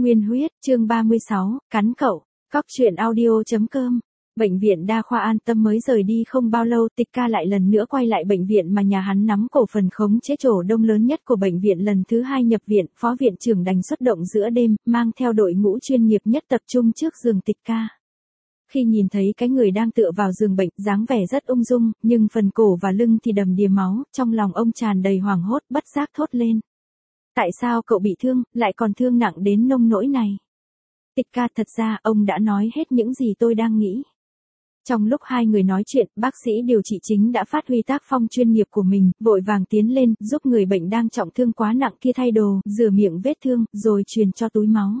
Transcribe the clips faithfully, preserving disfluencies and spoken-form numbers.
Nguyên huyết, chương ba mươi sáu, cắn cậu. Cóc truyện audio chấm com. Bệnh viện đa khoa An Tâm mới rời đi không bao lâu, Tịch Ca lại lần nữa quay lại bệnh viện mà nhà hắn nắm cổ phần khống chế chỗ đông lớn nhất của bệnh viện, lần thứ hai nhập viện. Phó viện trưởng đành xuất động giữa đêm, mang theo đội ngũ chuyên nghiệp nhất tập trung trước giường Tịch Ca. Khi nhìn thấy cái người đang tựa vào giường bệnh, dáng vẻ rất ung dung, nhưng phần cổ và lưng thì đầm đìa máu, trong lòng ông tràn đầy hoảng hốt, bất giác thốt lên. Tại sao cậu bị thương, lại còn thương nặng đến nông nỗi này? Tịch Ca, thật ra ông đã nói hết những gì tôi đang nghĩ. Trong lúc hai người nói chuyện, bác sĩ điều trị chính đã phát huy tác phong chuyên nghiệp của mình, vội vàng tiến lên, giúp người bệnh đang trọng thương quá nặng kia thay đồ, rửa miệng vết thương, rồi truyền cho túi máu.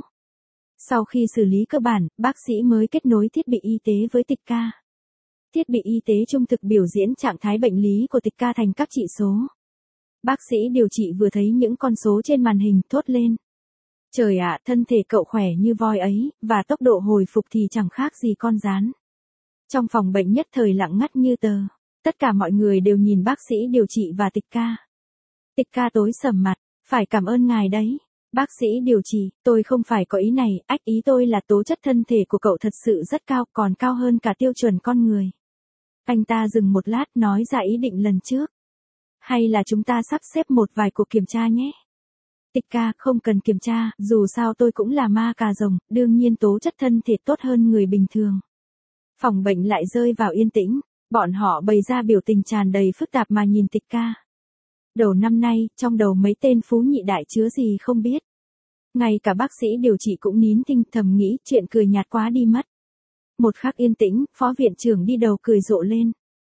Sau khi xử lý cơ bản, bác sĩ mới kết nối thiết bị y tế với Tịch Ca. Thiết bị y tế trung thực biểu diễn trạng thái bệnh lý của Tịch Ca thành các chỉ số. Bác sĩ điều trị vừa thấy những con số trên màn hình, thốt lên. Trời ạ, thân thể cậu khỏe như voi ấy, và tốc độ hồi phục thì chẳng khác gì con gián. Trong phòng bệnh nhất thời lặng ngắt như tờ. Tất cả mọi người đều nhìn bác sĩ điều trị và Tịch Ca. Tịch Ca tối sầm mặt, phải cảm ơn ngài đấy. Bác sĩ điều trị, tôi không phải có ý này, ách ý tôi là tố chất thân thể của cậu thật sự rất cao, còn cao hơn cả tiêu chuẩn con người. Anh ta dừng một lát, nói ra ý định lần trước. Hay là chúng ta sắp xếp một vài cuộc kiểm tra nhé. Tịch Ca, không cần kiểm tra, dù sao tôi cũng là ma cà rồng, đương nhiên tố chất thân thể tốt hơn người bình thường. Phòng bệnh lại rơi vào yên tĩnh, bọn họ bày ra biểu tình tràn đầy phức tạp mà nhìn Tịch Ca. Đầu năm nay, trong đầu mấy tên phú nhị đại chứa gì không biết. Ngay cả bác sĩ điều trị cũng nín thinh, thầm nghĩ chuyện cười nhạt quá đi mất. Một khắc yên tĩnh, phó viện trưởng đi đầu cười rộ lên.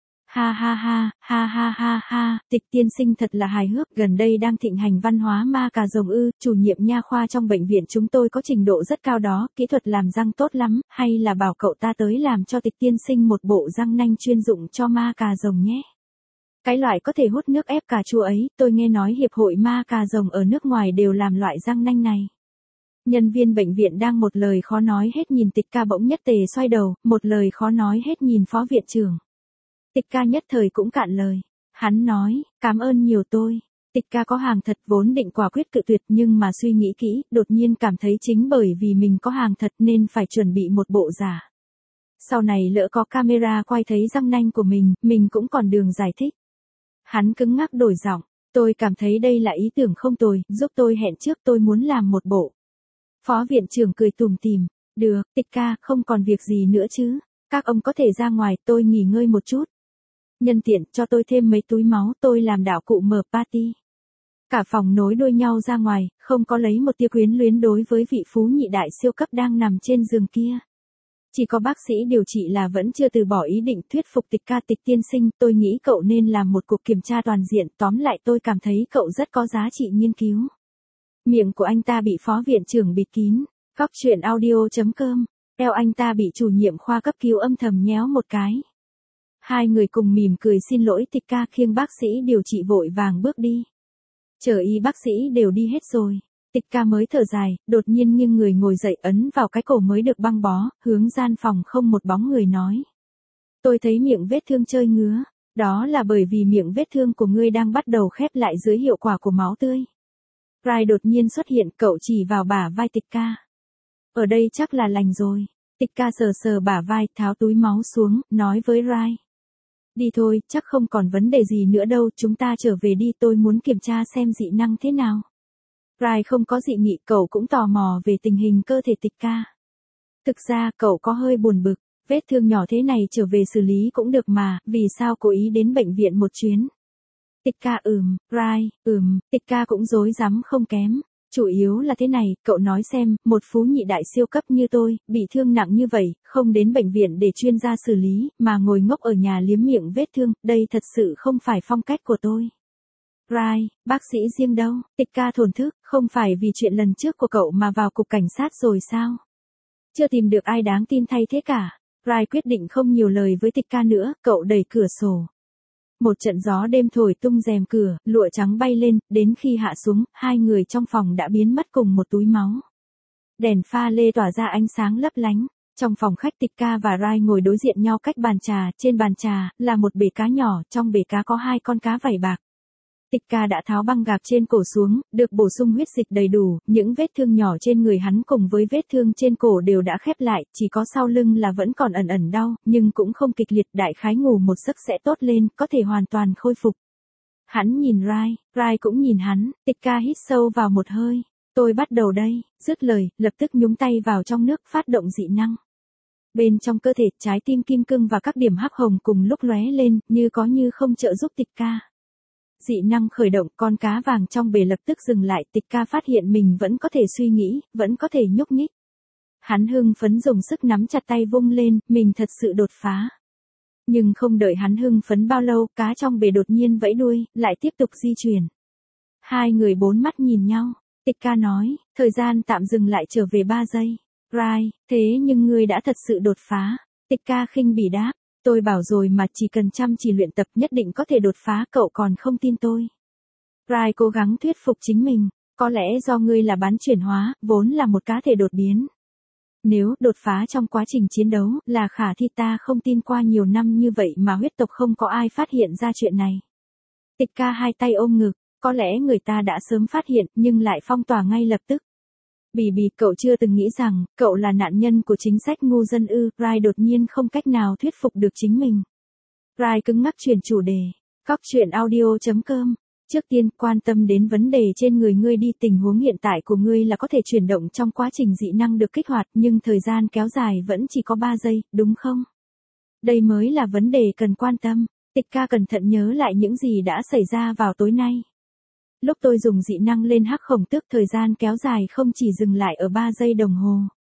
Ha ha ha, ha ha ha ha, Tịch tiên sinh thật là hài hước, gần đây đang thịnh hành văn hóa ma cà rồng ư, chủ nhiệm nha khoa trong bệnh viện chúng tôi có trình độ rất cao đó, kỹ thuật làm răng tốt lắm, hay là bảo cậu ta tới làm cho Tịch tiên sinh một bộ răng nanh chuyên dụng cho ma cà rồng nhé. Cái loại có thể hút nước ép cà chua ấy, tôi nghe nói hiệp hội ma cà rồng ở nước ngoài đều làm loại răng nanh này. Nhân viên bệnh viện đang một lời khó nói hết nhìn Tịch Ca bỗng nhất tề xoay đầu, một lời khó nói hết nhìn phó viện trưởng. Tịch Ca nhất thời cũng cạn lời. Hắn nói, cảm ơn nhiều tôi. Tịch Ca có hàng thật vốn định quả quyết cự tuyệt, nhưng mà suy nghĩ kỹ, đột nhiên cảm thấy chính bởi vì mình có hàng thật nên phải chuẩn bị một bộ giả. Sau này lỡ có camera quay thấy răng nanh của mình, mình cũng còn đường giải thích. Hắn cứng ngắc đổi giọng, tôi cảm thấy đây là ý tưởng không tồi, giúp tôi hẹn trước, tôi muốn làm một bộ. Phó viện trưởng cười tủm tỉm, được, Tịch Ca, không còn việc gì nữa chứ, các ông có thể ra ngoài, tôi nghỉ ngơi một chút. Nhân tiện, cho tôi thêm mấy túi máu, tôi làm đạo cụ mở party. Cả phòng nối đuôi nhau ra ngoài, không có lấy một tia quyến luyến đối với vị phú nhị đại siêu cấp đang nằm trên giường kia. Chỉ có bác sĩ điều trị là vẫn chưa từ bỏ ý định thuyết phục Tịch Ca. Tịch tiên sinh, tôi nghĩ cậu nên làm một cuộc kiểm tra toàn diện, tóm lại tôi cảm thấy cậu rất có giá trị nghiên cứu. Miệng của anh ta bị phó viện trưởng bịt kín. Cóc truyện audio chấm com. Eo anh ta bị chủ nhiệm khoa cấp cứu âm thầm nhéo một cái. Hai người cùng mỉm cười xin lỗi. Tịch Ca khiêng bác sĩ điều trị vội vàng bước đi. Chờ y bác sĩ đều đi hết rồi. Tịch Ca mới thở dài, đột nhiên nghiêng người ngồi dậy, ấn vào cái cổ mới được băng bó, hướng gian phòng không một bóng người nói. Tôi thấy miệng vết thương chơi ngứa, đó là bởi vì miệng vết thương của ngươi đang bắt đầu khép lại dưới hiệu quả của máu tươi. Rai đột nhiên xuất hiện, cậu chỉ vào bả vai Tịch Ca. Ở đây chắc là lành rồi. Tịch Ca sờ sờ bả vai, tháo túi máu xuống, nói với Rai. Đi thôi, chắc không còn vấn đề gì nữa đâu, chúng ta trở về đi, tôi muốn kiểm tra xem dị năng thế nào. Rai không có dị nghị, cậu cũng tò mò về tình hình cơ thể Tịch Ca. Thực ra cậu có hơi buồn bực, vết thương nhỏ thế này trở về xử lý cũng được mà, vì sao cố ý đến bệnh viện một chuyến. Tịch Ca ừm, Rai, ừm, Tịch Ca cũng rối rắm không kém. Chủ yếu là thế này, cậu nói xem, một phú nhị đại siêu cấp như tôi, bị thương nặng như vậy, không đến bệnh viện để chuyên gia xử lý, mà ngồi ngốc ở nhà liếm miệng vết thương, đây thật sự không phải phong cách của tôi. Rai, bác sĩ riêng đâu? Tịch Ca thổn thức, không phải vì chuyện lần trước của cậu mà vào cục cảnh sát rồi sao? Chưa tìm được ai đáng tin thay thế cả. Rai quyết định không nhiều lời với Tịch Ca nữa, cậu đẩy cửa sổ. Một trận gió đêm thổi tung rèm cửa, lụa trắng bay lên, đến khi hạ xuống, hai người trong phòng đã biến mất cùng một túi máu. Đèn pha lê tỏa ra ánh sáng lấp lánh. Trong phòng khách, Tịch Ca và Rai ngồi đối diện nhau cách bàn trà, trên bàn trà là một bể cá nhỏ, trong bể cá có hai con cá vảy bạc. Tịch ca đã tháo băng gạc trên cổ xuống, được bổ sung huyết dịch đầy đủ, những vết thương nhỏ trên người hắn cùng với vết thương trên cổ đều đã khép lại, chỉ có sau lưng là vẫn còn ẩn ẩn đau, nhưng cũng không kịch liệt, đại khái ngủ một giấc sẽ tốt lên, có thể hoàn toàn khôi phục. Hắn nhìn Rai, Rai cũng nhìn hắn, Tịch ca hít sâu vào một hơi. Tôi bắt đầu đây, dứt lời, lập tức nhúng tay vào trong nước phát động dị năng. Bên trong cơ thể, trái tim kim cương và các điểm hắc hồng cùng lúc lóe lên, như có như không trợ giúp Tịch ca. Dị năng khởi động, con cá vàng trong bể lập tức dừng lại, Tịch ca phát hiện mình vẫn có thể suy nghĩ, vẫn có thể nhúc nhích. Hắn hưng phấn dùng sức nắm chặt tay vung lên, mình thật sự đột phá. Nhưng không đợi hắn hưng phấn bao lâu, cá trong bể đột nhiên vẫy đuôi, lại tiếp tục di chuyển. Hai người bốn mắt nhìn nhau, Tịch ca nói, thời gian tạm dừng lại trở về ba giây. Rai, thế nhưng ngươi đã thật sự đột phá. Tịch ca khinh bỉ đáp, tôi bảo rồi mà chỉ cần chăm chỉ luyện tập nhất định có thể đột phá, cậu còn không tin tôi. Rai cố gắng thuyết phục chính mình, có lẽ do ngươi là bán chuyển hóa, vốn là một cá thể đột biến. Nếu đột phá trong quá trình chiến đấu là khả thi, ta không tin qua nhiều năm như vậy mà huyết tộc không có ai phát hiện ra chuyện này. Tịch ca hai tay ôm ngực, có lẽ người ta đã sớm phát hiện nhưng lại phong tỏa ngay lập tức. Bì bì, cậu chưa từng nghĩ rằng cậu là nạn nhân của chính sách ngu dân ư? Rai đột nhiên không cách nào thuyết phục được chính mình. Rai cứng ngắc chuyển chủ đề. Cóc truyện audio chấm com. Trước tiên, quan tâm đến vấn đề trên người ngươi đi. Tình huống hiện tại của ngươi là có thể chuyển động trong quá trình dị năng được kích hoạt, nhưng thời gian kéo dài vẫn chỉ có ba giây, đúng không? Đây mới là vấn đề cần quan tâm. Tịch ca cẩn thận nhớ lại những gì đã xảy ra vào tối nay. Lúc tôi dùng dị năng lên hắc khổng tước, thời gian kéo dài không chỉ dừng lại ở ba giây đồng hồ.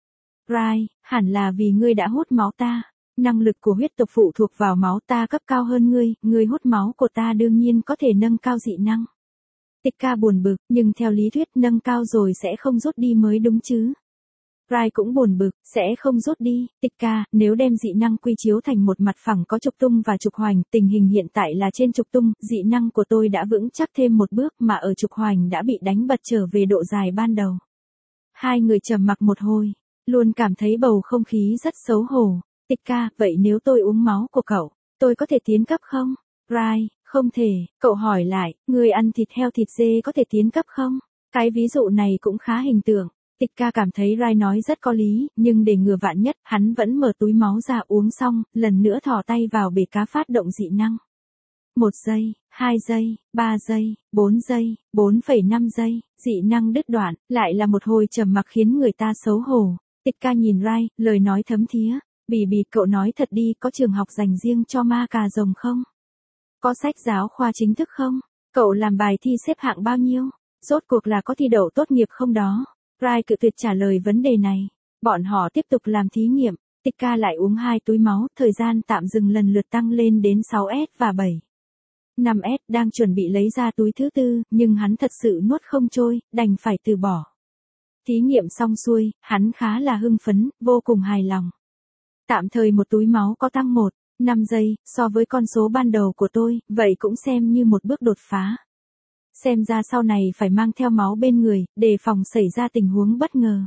Rai, hẳn là vì ngươi đã hút máu ta. Năng lực của huyết tộc phụ thuộc vào máu ta cấp cao hơn ngươi, ngươi hút máu của ta đương nhiên có thể nâng cao dị năng. Tịch ca buồn bực, nhưng theo lý thuyết nâng cao rồi sẽ không rút đi mới đúng chứ. Rai cũng buồn bực, sẽ không rút đi. Tịch ca, nếu đem dị năng quy chiếu thành một mặt phẳng có trục tung và trục hoành, tình hình hiện tại là trên trục tung, dị năng của tôi đã vững chắc thêm một bước mà ở trục hoành đã bị đánh bật trở về độ dài ban đầu. Hai người trầm mặc một hồi, luôn cảm thấy bầu không khí rất xấu hổ. Tịch ca, vậy nếu tôi uống máu của cậu, tôi có thể tiến cấp không? Rai, không thể. Cậu hỏi lại, người ăn thịt heo thịt dê có thể tiến cấp không? Cái ví dụ này cũng khá hình tượng. Tịch ca cảm thấy Rai nói rất có lý, nhưng để ngừa vạn nhất, hắn vẫn mở túi máu ra uống xong, lần nữa thò tay vào bể cá phát động dị năng. Một giây, hai giây, ba giây, bốn giây, bốn phẩy năm giây, dị năng đứt đoạn, lại là một hồi trầm mặc khiến người ta xấu hổ. Tịch ca nhìn Rai, lời nói thấm thía. Bì bì, cậu nói thật đi, có trường học dành riêng cho ma cà rồng không? Có sách giáo khoa chính thức không? Cậu làm bài thi xếp hạng bao nhiêu? Rốt cuộc là có thi đậu tốt nghiệp không đó? Rai cự tuyệt trả lời vấn đề này. Bọn họ tiếp tục làm thí nghiệm. Tịch ca lại uống hai túi máu, thời gian tạm dừng lần lượt tăng lên đến sáu S và bảy. năm S đang chuẩn bị lấy ra túi thứ tư, nhưng hắn thật sự nuốt không trôi, đành phải từ bỏ. Thí nghiệm xong xuôi, hắn khá là hưng phấn, vô cùng hài lòng. Tạm thời một túi máu có tăng một, năm giây, so với con số ban đầu của tôi, vậy cũng xem như một bước đột phá. Xem ra sau này phải mang theo máu bên người, đề phòng xảy ra tình huống bất ngờ.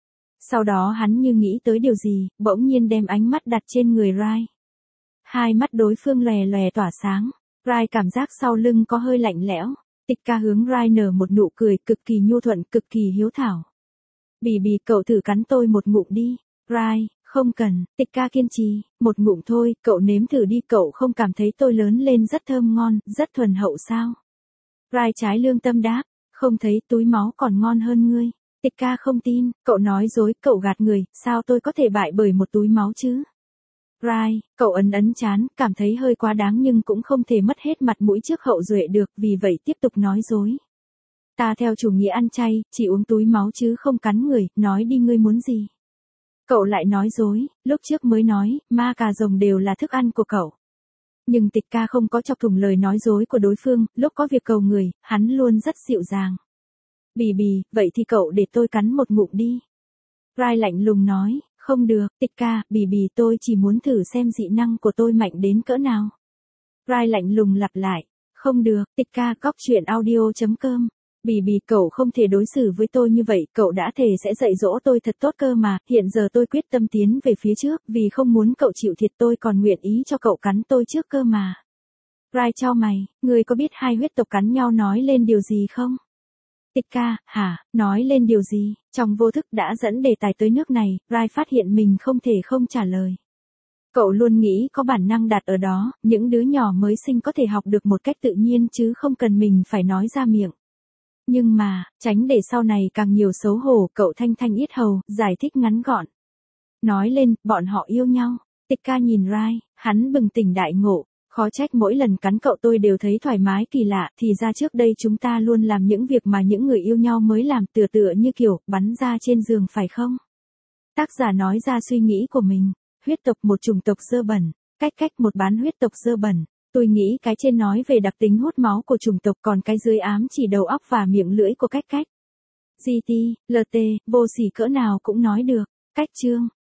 Sau đó hắn như nghĩ tới điều gì, bỗng nhiên đem ánh mắt đặt trên người Rai. Hai mắt đối phương lòe lòe tỏa sáng, Rai cảm giác sau lưng có hơi lạnh lẽo. Tịch ca hướng Rai nở một nụ cười cực kỳ nhu thuận, cực kỳ hiếu thảo. Bì bì, cậu thử cắn tôi một ngụm đi. Rai, không cần. Tịch ca kiên trì, một ngụm thôi, cậu nếm thử đi, cậu không cảm thấy tôi lớn lên rất thơm ngon, rất thuần hậu sao? Rai trái lương tâm đáp, không thấy túi máu còn ngon hơn ngươi. Tịch ca không tin, cậu nói dối, cậu gạt người, sao tôi có thể bại bởi một túi máu chứ? Rai, cậu ấn ấn chán, cảm thấy hơi quá đáng nhưng cũng không thể mất hết mặt mũi trước hậu duệ được, vì vậy tiếp tục nói dối. Ta theo chủ nghĩa ăn chay, chỉ uống túi máu chứ không cắn người, nói đi ngươi muốn gì? Cậu lại nói dối, lúc trước mới nói, ma cà rồng đều là thức ăn của cậu. Nhưng tịch ca không có chọc thủng lời nói dối của đối phương, lúc có việc cầu người, hắn luôn rất dịu dàng. Bì bì, vậy thì cậu để tôi cắn một ngụm đi. Rai lạnh lùng nói, không được, tịch ca, bì bì tôi chỉ muốn thử xem dị năng của tôi mạnh đến cỡ nào. Rai lạnh lùng lặp lại, không được, tịch ca, cóc truyện audio chấm com. Bì bì, cậu không thể đối xử với tôi như vậy, cậu đã thề sẽ dạy dỗ tôi thật tốt cơ mà, hiện giờ tôi quyết tâm tiến về phía trước, vì không muốn cậu chịu thiệt tôi còn nguyện ý cho cậu cắn tôi trước cơ mà. Rai chau mày, ngươi có biết hai huyết tộc cắn nhau nói lên điều gì không? Tịch ca, hả, nói lên điều gì? Trong vô thức đã dẫn đề tài tới nước này, Rai phát hiện mình không thể không trả lời. Cậu luôn nghĩ có bản năng đặt ở đó, những đứa nhỏ mới sinh có thể học được một cách tự nhiên chứ không cần mình phải nói ra miệng. Nhưng mà, tránh để sau này càng nhiều xấu hổ, cậu thanh thanh yết hầu, giải thích ngắn gọn. Nói lên, bọn họ yêu nhau. Tịch ca nhìn Rai, hắn bừng tỉnh đại ngộ. Khó trách mỗi lần cắn cậu tôi đều thấy thoải mái kỳ lạ, thì ra trước đây chúng ta luôn làm những việc mà những người yêu nhau mới làm, tựa tựa như kiểu, bắn ra trên giường phải không? Tác giả nói ra suy nghĩ của mình. Huyết tộc một chủng tộc dơ bẩn, cách cách một bán huyết tộc dơ bẩn. Tôi nghĩ cái trên nói về đặc tính hút máu của chủng tộc, còn cái dưới ám chỉ đầu óc và miệng lưỡi của cách cách. giê tê, lờ tê, vô sỉ cỡ nào cũng nói được. Cách chương.